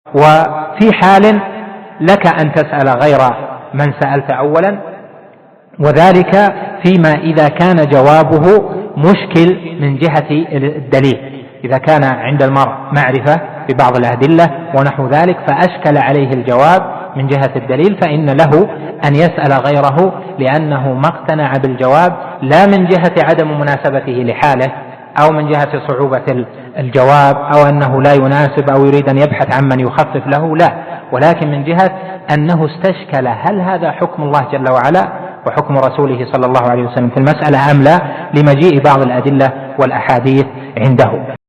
وفي حال لك أن تسأل غير من سألت أولا، وذلك فيما إذا كان جوابه مشكل من جهة الدليل، إذا كان عند المرء معرفة ببعض الأدلة ونحو ذلك فأشكل عليه الجواب من جهة الدليل، فإن له أن يسأل غيره لأنه ما اقتنع بالجواب، لا من جهة عدم مناسبته لحاله أو من جهة صعوبة الجواب أو أنه لا يناسب أو يريد أن يبحث عن من يخفف له، لا، ولكن من جهة أنه استشكل هل هذا حكم الله جل وعلا وحكم رسوله صلى الله عليه وسلم في المسألة أم لا، لمجيء بعض الأدلة والأحاديث عنده.